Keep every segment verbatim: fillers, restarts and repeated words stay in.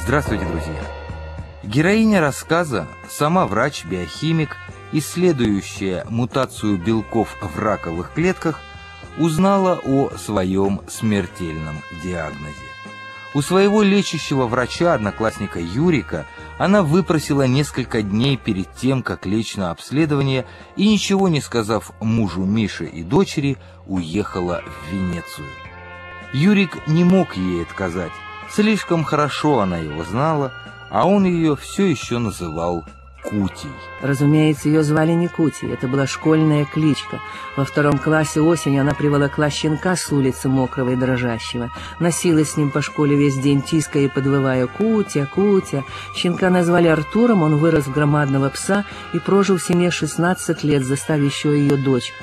Здравствуйте, друзья! Героиня рассказа, сама врач-биохимик, исследующая мутацию белков в раковых клетках, узнала о своем смертельном диагнозе. У своего лечащего врача, одноклассника Юрика, она выпросила несколько дней перед тем, как лечь на обследование, и, ничего не сказав мужу Мише и дочери, уехала в Венецию. Юрик не мог ей отказать, слишком хорошо она его знала, а он ее все еще называл Кутей. Разумеется, ее звали не Кутей, это была школьная кличка. Во втором классе осенью она приволокла щенка с улицы мокрого и дрожащего, носилась с ним по школе весь день, тиская и подвывая: «Кутя, Кутя». Щенка назвали Артуром, он вырос в громадного пса и прожил в семье шестнадцать лет, застав еще ее дочь.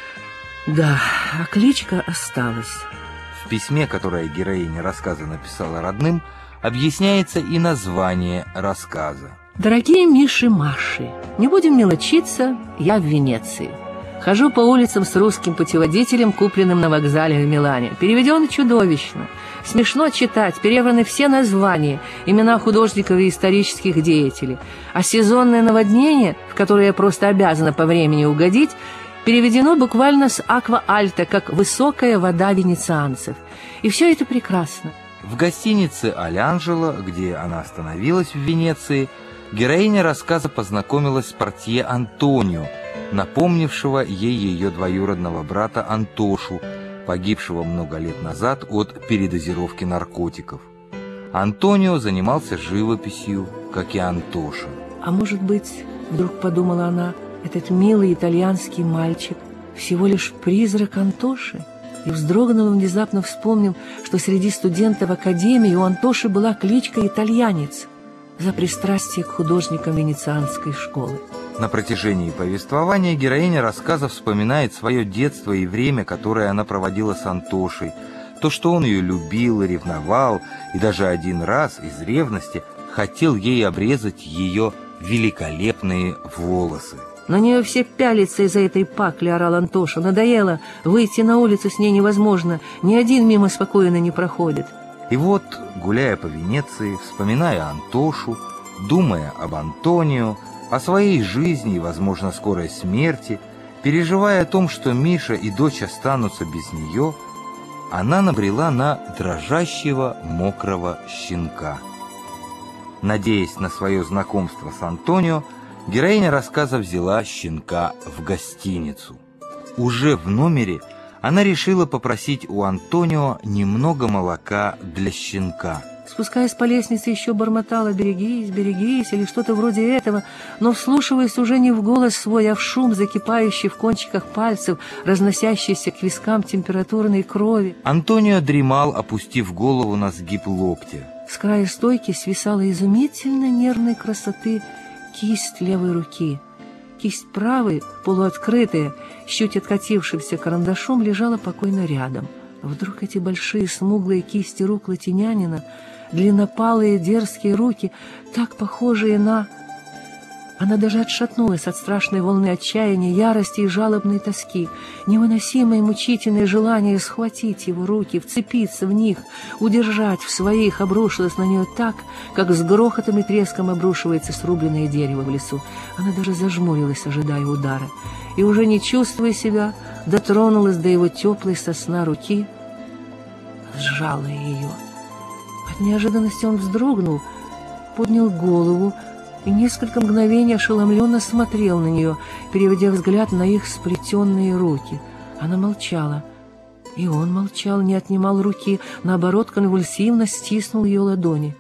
Да, а кличка осталась. В письме, которое героиня рассказа написала родным, объясняется и название рассказа. Дорогие Миши-Маши, не будем мелочиться, я в Венеции. Хожу по улицам с русским путеводителем, купленным на вокзале в Милане. Переведен чудовищно. Смешно читать, перевраны все названия, имена художников и исторических деятелей. А сезонное наводнение, в которое я просто обязана по времени угодить, переведено буквально с аква-альта, как «высокая вода венецианцев». И все это прекрасно. В гостинице «Аль-Анджело», где она остановилась в Венеции, героиня рассказа познакомилась с портье Антонио, напомнившего ей ее двоюродного брата Антошу, погибшего много лет назад от передозировки наркотиков. Антонио занимался живописью, как и Антоша. А может быть, вдруг подумала она, этот милый итальянский мальчик всего лишь призрак Антоши? И вздрогнула, внезапно вспомнив, что среди студентов академии у Антоши была кличка «Итальянец» за пристрастие к художникам венецианской школы. На протяжении повествования героиня рассказа вспоминает свое детство и время, которое она проводила с Антошей, то, что он ее любил и ревновал, и даже один раз из ревности хотел ей обрезать ее великолепные волосы. На нее все пялятся из-за этой пакли, орал Антоша. Надоело, выйти на улицу с ней невозможно, ни один мимо спокойно не проходит. И вот, гуляя по Венеции, вспоминая Антошу, думая об Антонио, о своей жизни и, возможно, скорой смерти, переживая о том, что Миша и дочь останутся без нее, она набрела на дрожащего мокрого щенка. Надеясь на свое знакомство с Антонио, героиня рассказа взяла щенка в гостиницу. Уже в номере она решила попросить у Антонио немного молока для щенка. Спускаясь по лестнице, еще бормотала: «Берегись, берегись» или что-то вроде этого, но вслушиваясь уже не в голос свой, а в шум, закипающий в кончиках пальцев, разносящийся к вискам температурной крови. Антонио дремал, опустив голову на сгиб локтя. С края стойки свисала изумительно нервной красоты кисть левой руки. Кисть правой, полуоткрытая, с чуть откатившимся карандашом, лежала покойно рядом. Вдруг эти большие смуглые кисти рук латинянина, длиннопалые дерзкие руки, так похожие на... Она даже отшатнулась от страшной волны отчаяния, ярости и жалобной тоски. Невыносимое мучительное желание схватить его руки, вцепиться в них, удержать в своих, обрушилось на нее так, как с грохотом и треском обрушивается срубленное дерево в лесу. Она даже зажмурилась, ожидая удара, и, уже не чувствуя себя, дотронулась до его теплой сосна руки, сжала ее. От неожиданности он вздрогнул, поднял голову и несколько мгновений ошеломленно смотрел на нее, переводя взгляд на их сплетенные руки. Она молчала, и он молчал, не отнимал руки, наоборот, конвульсивно стиснул ее ладони.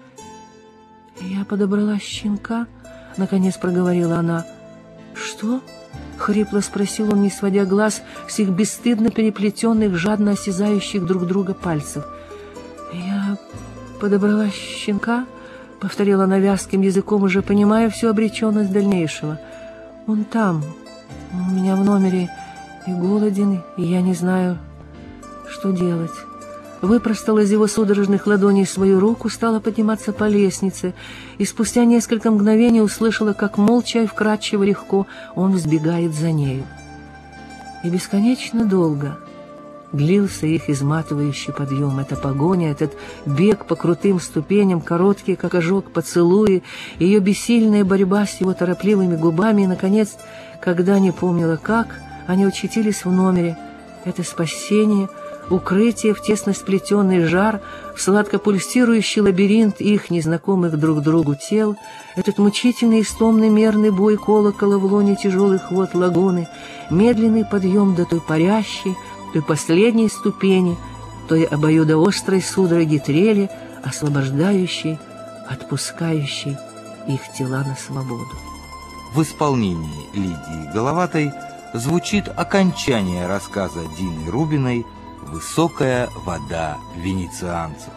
«Я подобрала щенка», — наконец проговорила она. «Что?» — хрипло спросил он, не сводя глаз с их бесстыдно переплетенных, жадно осязающих друг друга пальцев. «Я подобрала щенка», — повторила она вязким языком, уже понимая всю обреченность дальнейшего. «Он там, у меня в номере, и голоден, и я не знаю, что делать». Выпростала из его судорожных ладоней свою руку, стала подниматься по лестнице, и спустя несколько мгновений услышала, как молча и вкрадчиво легко он взбегает за нею. И бесконечно долго, Длился их изматывающий подъем, эта погоня, этот бег по крутым ступеням, короткий, как ожог, поцелуи, ее бессильная борьба с его торопливыми губами, и, наконец, когда не помнила как, они очутились в номере. Это спасение, укрытие в тесно сплетенный жар, в сладко пульсирующий лабиринт их незнакомых друг другу тел, этот мучительный истомный мерный бой колокола в лоне тяжелых вод лагуны, медленный подъем до той парящей, той последней ступени, той обоюдоострой судороги трели, освобождающей, отпускающей их тела на свободу. В исполнении Лидии Головатой звучит окончание рассказа Дины Рубиной «Высокая вода венецианцев».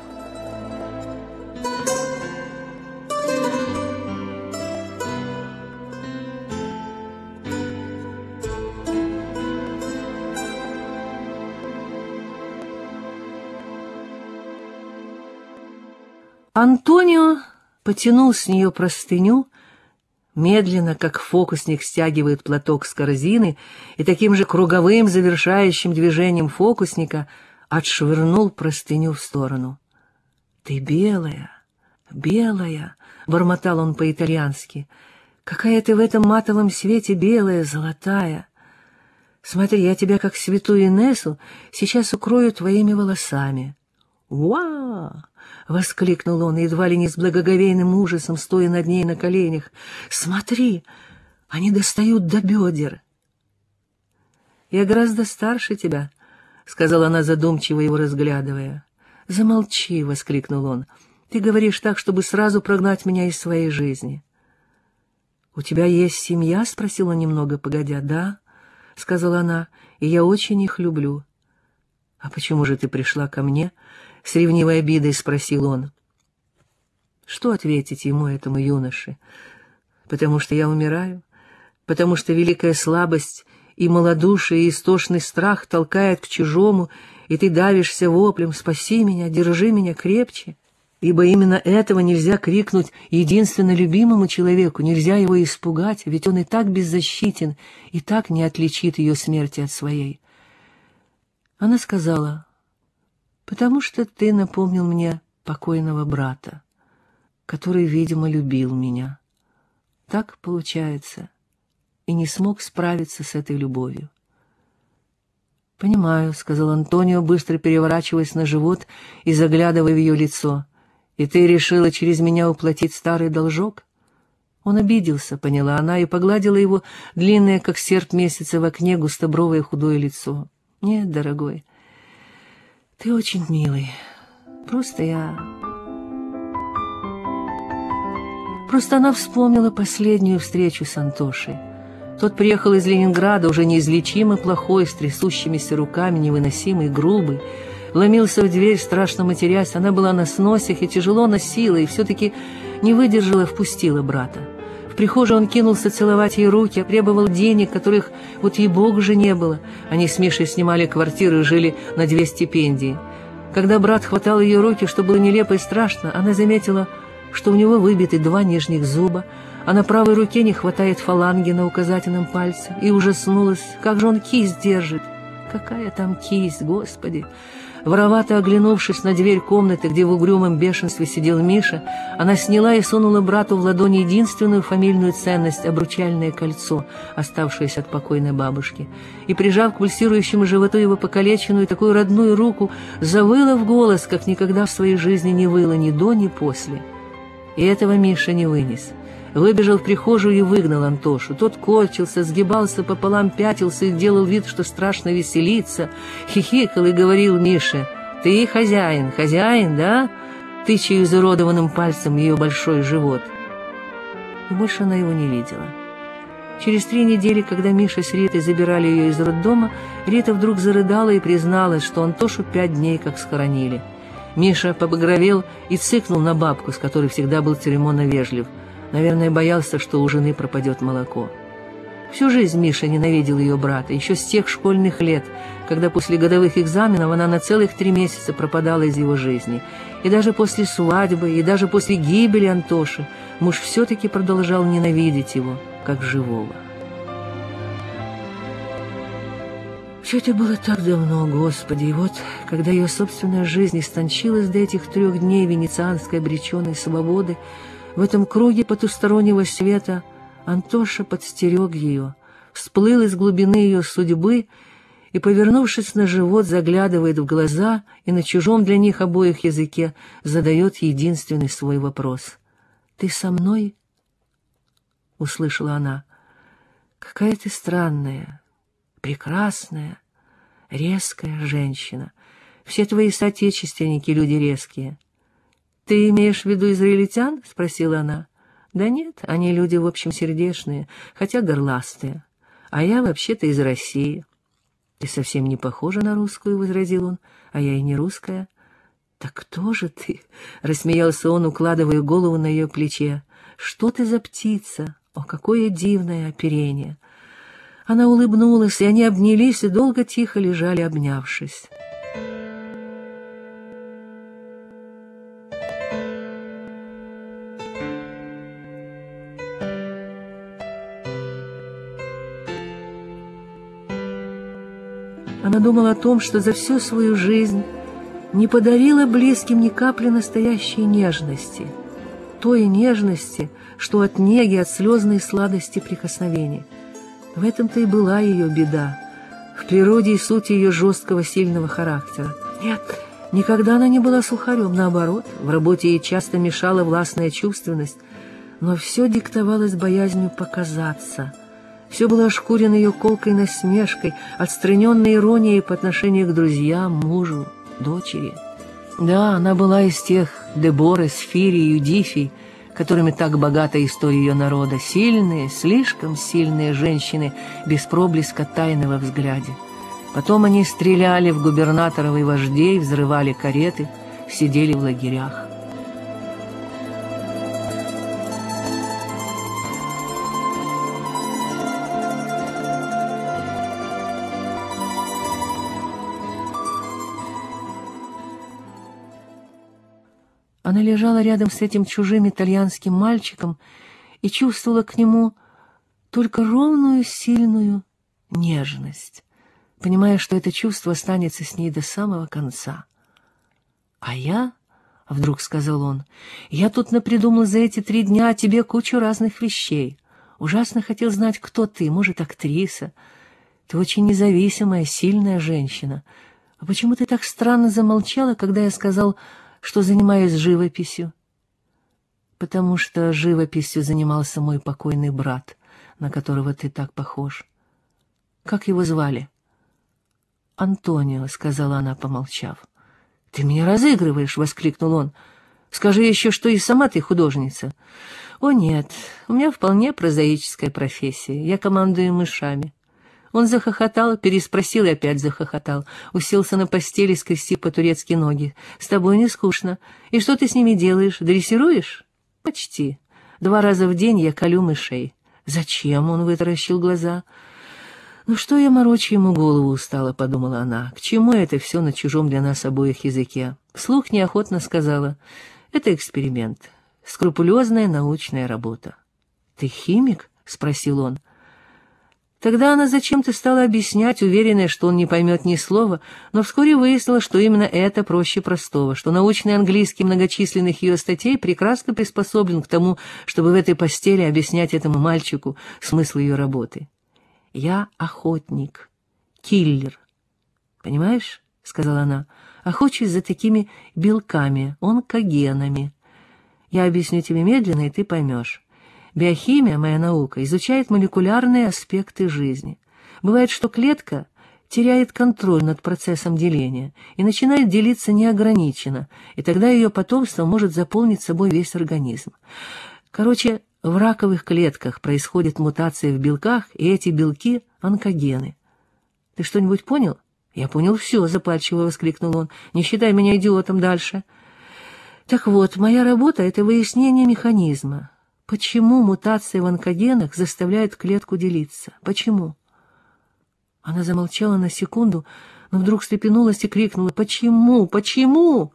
Антонио потянул с нее простыню, медленно, как фокусник стягивает платок с корзины, и таким же круговым завершающим движением фокусника отшвырнул простыню в сторону. «Ты белая, белая!» — бормотал он по-итальянски. «Какая ты в этом матовом свете белая, золотая! Смотри, я тебя, как святую Инессу, сейчас укрою твоими волосами». «Уа!» — воскликнул он, едва ли не с благоговейным ужасом, стоя над ней на коленях. «Смотри, они достают до бедер». «Я гораздо старше тебя», — сказала она, задумчиво его разглядывая. «Замолчи», — воскликнул он. «Ты говоришь так, чтобы сразу прогнать меня из своей жизни». «У тебя есть семья?» — спросила немного погодя. «Да», — сказала она, — «и я очень их люблю». «А почему же ты пришла ко мне?» — с ревнивой обидой спросил он. Что ответить ему, этому юноше? Потому что я умираю? Потому что великая слабость и малодушие, и истошный страх толкает к чужому, и ты давишься воплем «Спаси меня, держи меня крепче». Ибо именно этого нельзя крикнуть единственно любимому человеку, нельзя его испугать, ведь он и так беззащитен, и так не отличит ее смерти от своей. Она сказала: «Потому что ты напомнил мне покойного брата, который, видимо, любил меня. Так получается, и не смог справиться с этой любовью». «Понимаю», — сказал Антонио, быстро переворачиваясь на живот и заглядывая в ее лицо. «И ты решила через меня уплатить старый должок?» Он обиделся, поняла она, и погладила его длинное, как серп месяца, в окне густобровое худое лицо. «Нет, дорогой, ты очень милый. Просто я...» Просто она вспомнила последнюю встречу с Антошей. Тот приехал из Ленинграда, уже неизлечимо плохой, с трясущимися руками, невыносимый, грубый. Ломился в дверь, страшно матерясь. Она была на сносях и тяжело носила, и все-таки не выдержала, впустила брата. В прихожей он кинулся целовать ей руки, требовал денег, которых вот ей-богу же не было. Они с Мишей снимали квартиру и жили на две стипендии. Когда брат хватал ее руки, что было нелепо и страшно, она заметила, что у него выбиты два нижних зуба, а на правой руке не хватает фаланги на указательном пальце, и ужаснулась, как же он кисть держит. Какая там кисть, Господи! Воровато оглянувшись на дверь комнаты, где в угрюмом бешенстве сидел Миша, она сняла и сунула брату в ладонь единственную фамильную ценность — обручальное кольцо, оставшееся от покойной бабушки, и, прижав к пульсирующему животу его покалеченную такую родную руку, завыла в голос, как никогда в своей жизни не выла ни до, ни после. И этого Миша не вынес. Выбежал в прихожую и выгнал Антошу. Тот корчился, сгибался пополам, пятился и делал вид, что страшно веселится, хихикал и говорил Мише: «Ты хозяин, хозяин, да?» тыча изуродованным пальцем ее большой живот. И больше она его не видела. Через три недели, когда Миша с Ритой забирали ее из роддома, Рита вдруг зарыдала и призналась, что Антошу пять дней как схоронили. Миша побагровел и цыкнул на бабку, с которой всегда был церемонно вежлив. Наверное, боялся, что у жены пропадет молоко. Всю жизнь Миша ненавидел ее брата, еще с тех школьных лет, когда после годовых экзаменов она на целых три месяца пропадала из его жизни. И даже после свадьбы, и даже после гибели Антоши муж все-таки продолжал ненавидеть его, как живого. Все это было так давно, Господи, и вот, когда ее собственная жизнь истончилась до этих трех дней венецианской обреченной свободы, в этом круге потустороннего света Антоша подстерег ее, всплыл из глубины ее судьбы и, повернувшись на живот, заглядывает в глаза и на чужом для них обоих языке задает единственный свой вопрос. «Ты со мной?» — услышала она. «Какая ты странная, прекрасная, резкая женщина. Все твои соотечественники — люди резкие». «Ты имеешь в виду израильтян?» — спросила она. «Да нет, они люди, в общем, сердечные, хотя горластые. А я вообще-то из России». «Ты совсем не похожа на русскую», — возразил он, — «а я и не русская». «Так кто же ты?» — рассмеялся он, укладывая голову на ее плече. «Что ты за птица? О, какое дивное оперение!» Она улыбнулась, и они обнялись и долго тихо лежали, обнявшись. Она думала о том, что за всю свою жизнь не подарила близким ни капли настоящей нежности, той нежности, что от неги, от слезной сладости прикосновений. В этом-то и была ее беда, в природе и сути ее жесткого, сильного характера. Нет, никогда она не была сухарем, наоборот, в работе ей часто мешала властная чувственность, но все диктовалось боязнью показаться. Все было ошкурено ее колкой насмешкой, отстраненной иронией по отношению к друзьям, мужу, дочери. Да, она была из тех Дебор, Сфирий, Юдифий, которыми так богата история ее народа. Сильные, слишком сильные женщины, без проблеска тайны во взгляде. Потом они стреляли в губернаторов и вождей, взрывали кареты, сидели в лагерях. Она лежала рядом с этим чужим итальянским мальчиком и чувствовала к нему только ровную, сильную нежность, понимая, что это чувство останется с ней до самого конца. «А я, — вдруг сказал он, — я тут напридумал за эти три дня о тебе кучу разных вещей. Ужасно хотел знать, кто ты, может, актриса. Ты очень независимая, сильная женщина. А почему ты так странно замолчала, когда я сказал, что занимаюсь живописью?» «Потому что живописью занимался мой покойный брат, на которого ты так похож». «Как его звали?» «Антонио», — сказала она, помолчав. «Ты меня разыгрываешь», — воскликнул он. «Скажи еще, что и сама ты художница». «О нет, у меня вполне прозаическая профессия. Я командую мышами». Он захохотал, переспросил и опять захохотал. Уселся на постели, скрестив по-турецки ноги. «С тобой не скучно. И что ты с ними делаешь? Дрессируешь?» «Почти. Два раза в день я колю мышей». «Зачем?» — он вытаращил глаза. «Ну что я морочу ему голову устала», — подумала она. «К чему это все на чужом для нас обоих языке?» Вслух неохотно сказала. «Это эксперимент. Скрупулезная научная работа». «Ты химик?» — спросил он. Тогда она зачем-то стала объяснять, уверенная, что он не поймет ни слова, но вскоре выяснила, что именно это проще простого, что научный английский многочисленных ее статей прекрасно приспособлен к тому, чтобы в этой постели объяснять этому мальчику смысл ее работы. «Я охотник, киллер. Понимаешь?» — сказала она. «Охочусь за такими белками, онкогенами. Я объясню тебе медленно, и ты поймешь. Биохимия, моя наука, изучает молекулярные аспекты жизни. Бывает, что клетка теряет контроль над процессом деления и начинает делиться неограниченно, и тогда ее потомство может заполнить собой весь организм. Короче, в раковых клетках происходит мутация в белках, и эти белки — онкогены. Ты что-нибудь понял? Я понял все, запальчиво воскликнул он. Не считай меня идиотом дальше. Так вот, моя работа — это выяснение механизма. Почему мутация в онкогенах заставляет клетку делиться? Почему? Она замолчала на секунду, но вдруг встрепенулась и крикнула: «Почему? Почему?»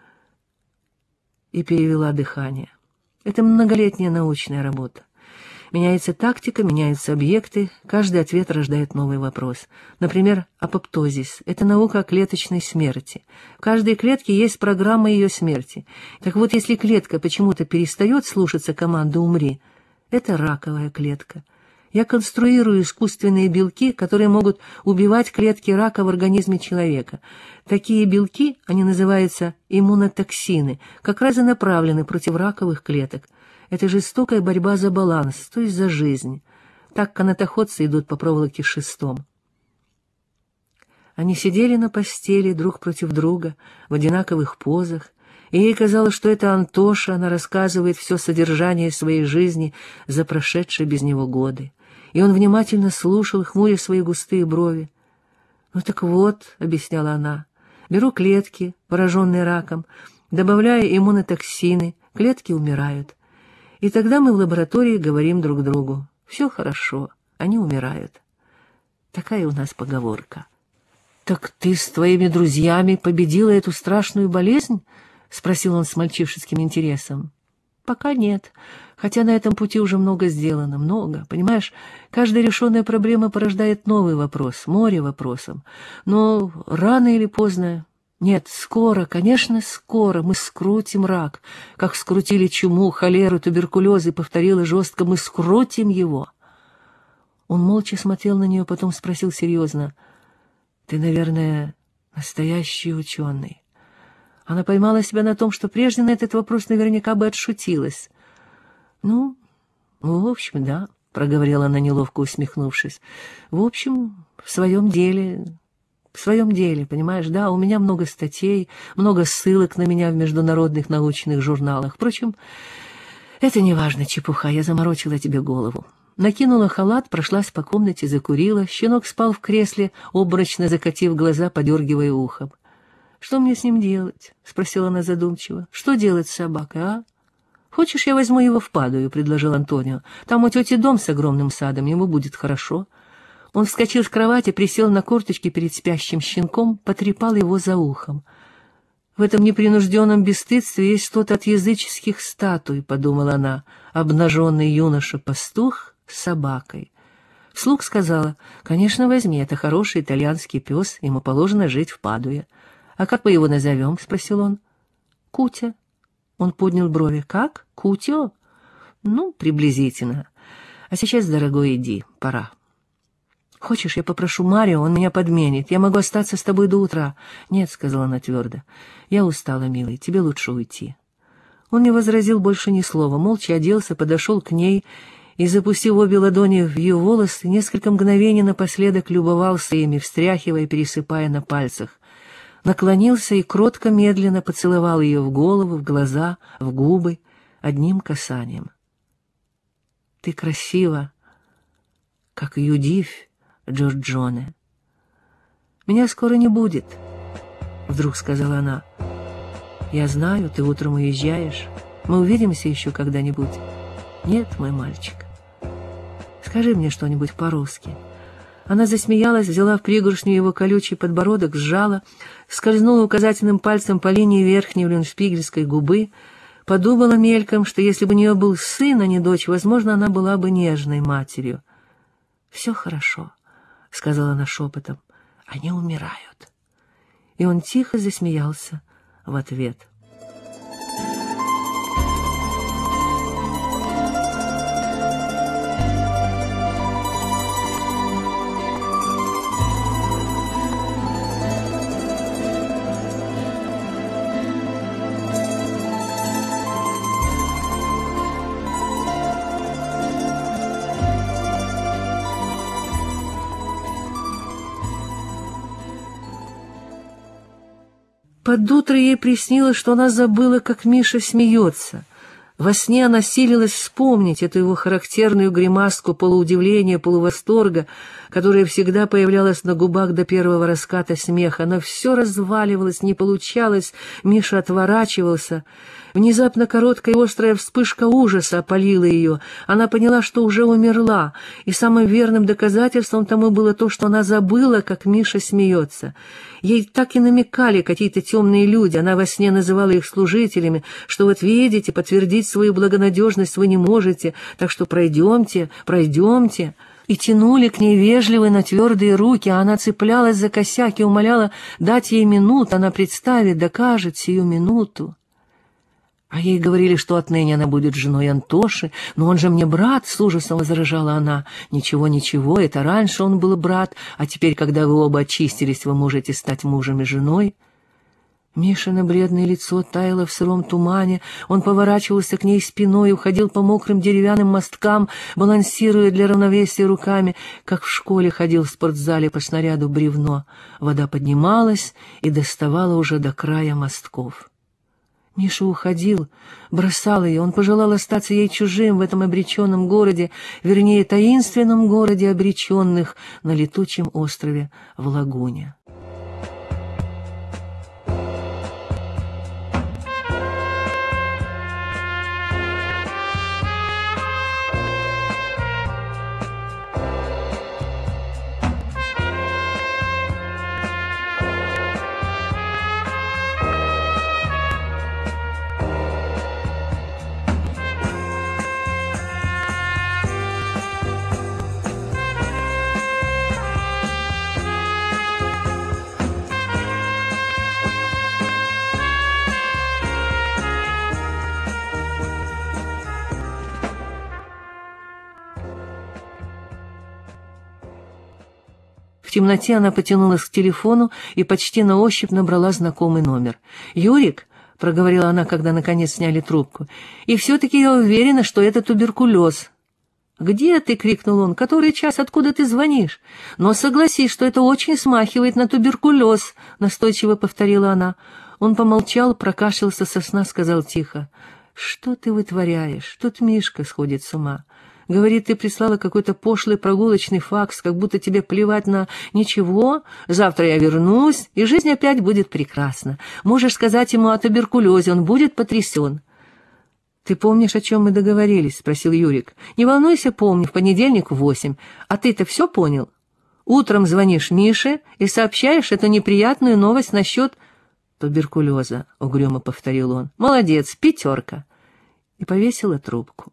И перевела дыхание. Это многолетняя научная работа. Меняется тактика, меняются объекты, каждый ответ рождает новый вопрос. Например, апоптозис — это наука о клеточной смерти. В каждой клетке есть программа ее смерти. Так вот, если клетка почему-то перестает слушаться команды «умри», это раковая клетка. Я конструирую искусственные белки, которые могут убивать клетки рака в организме человека. Такие белки, они называются иммунотоксины, как раз и направлены против раковых клеток. Это жестокая борьба за баланс, то есть за жизнь. Так канатоходцы идут по проволоке шестом. Они сидели на постели друг против друга, в одинаковых позах, и ей казалось, что это Антоша, она рассказывает все содержание своей жизни за прошедшие без него годы. И он внимательно слушал, хмуря свои густые брови. «Ну так вот», — объясняла она, — «беру клетки, пораженные раком, добавляю иммунотоксины, клетки умирают. И тогда мы в лаборатории говорим друг другу: все хорошо, они умирают». Такая у нас поговорка. «Так ты с твоими друзьями победила эту страшную болезнь?» — спросил он с мальчишеским интересом. «Пока нет, хотя на этом пути уже много сделано, много. Понимаешь, каждая решенная проблема порождает новый вопрос, море вопросов. Но рано или поздно... Нет, скоро, конечно, скоро мы скрутим рак, как скрутили чуму, холеру, туберкулез, и повторила жестко: мы скрутим его». Он молча смотрел на нее, потом спросил серьезно: «Ты, наверное, настоящий ученый?» Она поймала себя на том, что прежде на этот вопрос наверняка бы отшутилась. «Ну, в общем, да», — проговорила она, неловко усмехнувшись. «В общем, в своем деле, в своем деле, понимаешь, да, у меня много статей, много ссылок на меня в международных научных журналах. Впрочем, это не важно, чепуха, я заморочила тебе голову». Накинула халат, прошлась по комнате, закурила. Щенок спал в кресле, обморочно закатив глаза, подергивая ухом. «Что мне с ним делать?» — спросила она задумчиво. «Что делать с собакой, а?» «Хочешь, я возьму его в Падую?» — предложил Антонио. «Там у тети дом с огромным садом, ему будет хорошо». Он вскочил с кровати, присел на корточки перед спящим щенком, потрепал его за ухом. «В этом непринужденном бесстыдстве есть что-то от языческих статуй», — подумала она, обнаженный юноша-пастух с собакой. Вслух сказала: «Конечно, возьми, это хороший итальянский пес, ему положено жить в Падуе». «А как мы его назовем?» — спросил он. «Кутя». Он поднял брови. «Как? Кутё?» «Ну, приблизительно. А сейчас, дорогой, иди, пора». «Хочешь, я попрошу Марио, он меня подменит. Я могу остаться с тобой до утра». «Нет», — сказала она твердо. «Я устала, милый, тебе лучше уйти». Он не возразил больше ни слова, молча оделся, подошел к ней и, запустив обе ладони в ее волосы, несколько мгновений напоследок любовался ими, встряхивая, пересыпая на пальцах. Наклонился и кротко, медленно поцеловал ее в голову, в глаза, в губы, одним касанием. «Ты красива, как Юдивь, Джорджоне». «Меня скоро не будет», — вдруг сказала она. «Я знаю, ты утром уезжаешь. Мы увидимся еще когда-нибудь». «Нет, мой мальчик. Скажи мне что-нибудь по-русски». Она засмеялась, взяла в пригоршню его колючий подбородок, сжала, скользнула указательным пальцем по линии верхней люншпигельской губы, подумала мельком, что если бы у нее был сын, а не дочь, возможно, она была бы нежной матерью. «Все хорошо», — сказала она шепотом, — «они умирают». И он тихо засмеялся в ответ. Под утро ей приснилось, что она забыла, как Миша смеется. Во сне она силилась вспомнить эту его характерную гримаску полуудивления, полувосторга, которая всегда появлялась на губах до первого раската смеха. Но все разваливалось, не получалось, Миша отворачивался. Внезапно короткая острая вспышка ужаса опалила ее. Она поняла, что уже умерла, и самым верным доказательством тому было то, что она забыла, как Миша смеется. Ей так и намекали какие-то темные люди, она во сне называла их служителями, что вот видите, подтвердите скрыть свою благонадежность вы не можете, так что пройдемте, пройдемте». И тянули к ней вежливые, но твердые руки, а она цеплялась за косяк и умоляла дать ей минуту, она представит, докажет сию минуту. А ей говорили, что отныне она будет женой Антоши. «Но он же мне брат», — с ужасом возражала она. «Ничего, ничего, это раньше он был брат, а теперь, когда вы оба очистились, вы можете стать мужем и женой». Мишино бледное лицо таяло в сыром тумане, он поворачивался к ней спиной и уходил по мокрым деревянным мосткам, балансируя для равновесия руками, как в школе ходил в спортзале по снаряду бревно. Вода поднималась и доставала уже до края мостков. Миша уходил, бросал ее, он пожелал остаться ей чужим в этом обреченном городе, вернее, таинственном городе обреченных на летучем острове в Лагуне. В темноте она потянулась к телефону и почти на ощупь набрала знакомый номер. «Юрик», — проговорила она, когда наконец сняли трубку, — «и все-таки я уверена, что это туберкулез». «Где ты?» — крикнул он. «Который час? Откуда ты звонишь?» «Но согласись, что это очень смахивает на туберкулез», — настойчиво повторила она. Он помолчал, прокашлялся со сна, сказал тихо: «Что ты вытворяешь? Тут Мишка сходит с ума. Говорит, ты прислала какой-то пошлый прогулочный факс, как будто тебе плевать на ничего. Завтра я вернусь, и жизнь опять будет прекрасна. Можешь сказать ему о туберкулезе, он будет потрясен». «Ты помнишь, о чем мы договорились?» — спросил Юрик. «Не волнуйся, помню, в понедельник в восемь. А ты-то все понял? Утром звонишь Мише и сообщаешь эту неприятную новость насчет туберкулеза», — угрюмо повторил он. «Молодец, пятерка». И повесила трубку.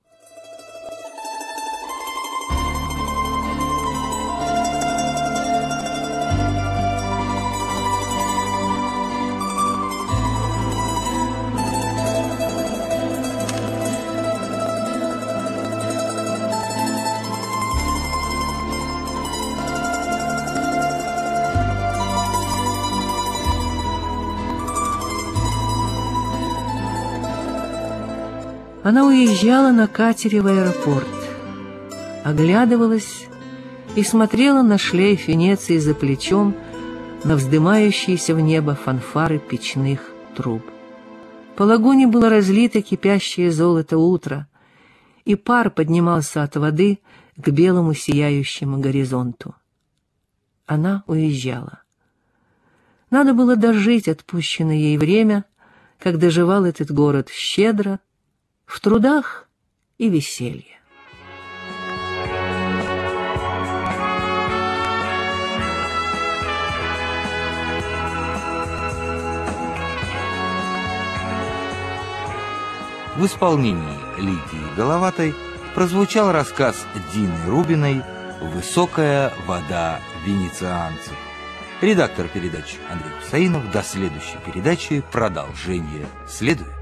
Она уезжала на катере в аэропорт, оглядывалась и смотрела на шлейф Венеции за плечом, на вздымающиеся в небо фанфары печных труб. По лагуне было разлито кипящее золото утра, и пар поднимался от воды к белому сияющему горизонту. Она уезжала. Надо было дожить отпущенное ей время, как доживал этот город щедро, в трудах и веселье. В исполнении Лидии Головатой прозвучал рассказ Дины Рубиной «Высокая вода венецианцев». Редактор передачи Андрей Хусаинов. До следующей передачи. Продолжение следует.